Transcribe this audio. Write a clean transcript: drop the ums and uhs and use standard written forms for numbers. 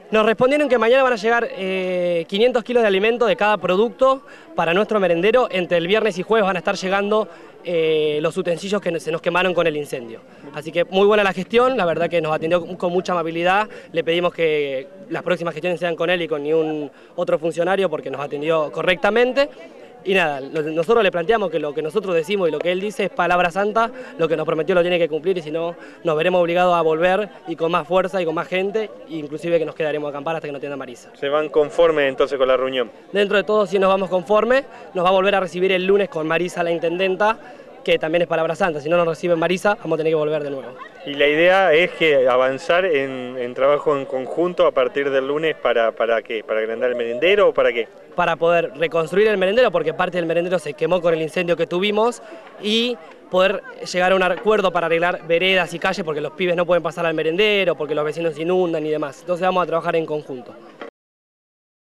Nos respondieron que mañana van a llegar 500 kilos de alimento de cada producto para nuestro merendero. Entre el viernes y jueves van a estar llegando los utensilios que se nos quemaron con el incendio. Así que muy buena la gestión, la verdad que nos atendió con mucha amabilidad. Le pedimos que las próximas gestiones sean con él y con ningún otro funcionario porque nos atendió correctamente. Y nada, nosotros le planteamos que lo que nosotros decimos y lo que él dice es palabra santa, lo que nos prometió lo tiene que cumplir y si no nos veremos obligados a volver y con más fuerza y con más gente, inclusive que nos quedaremos a acampar hasta que nos atienda Marisa. ¿Se van conformes entonces con la reunión? Dentro de todo sí nos vamos conformes, nos va a volver a recibir el lunes con Marisa la intendenta, que también es palabra santa, si no nos reciben Marisa vamos a tener que volver de nuevo. Y la idea es que avanzar en trabajo en conjunto a partir del lunes ¿para qué? ¿Para agrandar el merendero o para qué? Para poder reconstruir el merendero, porque parte del merendero se quemó con el incendio que tuvimos, y poder llegar a un acuerdo para arreglar veredas y calles, porque los pibes no pueden pasar al merendero, porque los vecinos se inundan y demás. Entonces vamos a trabajar en conjunto.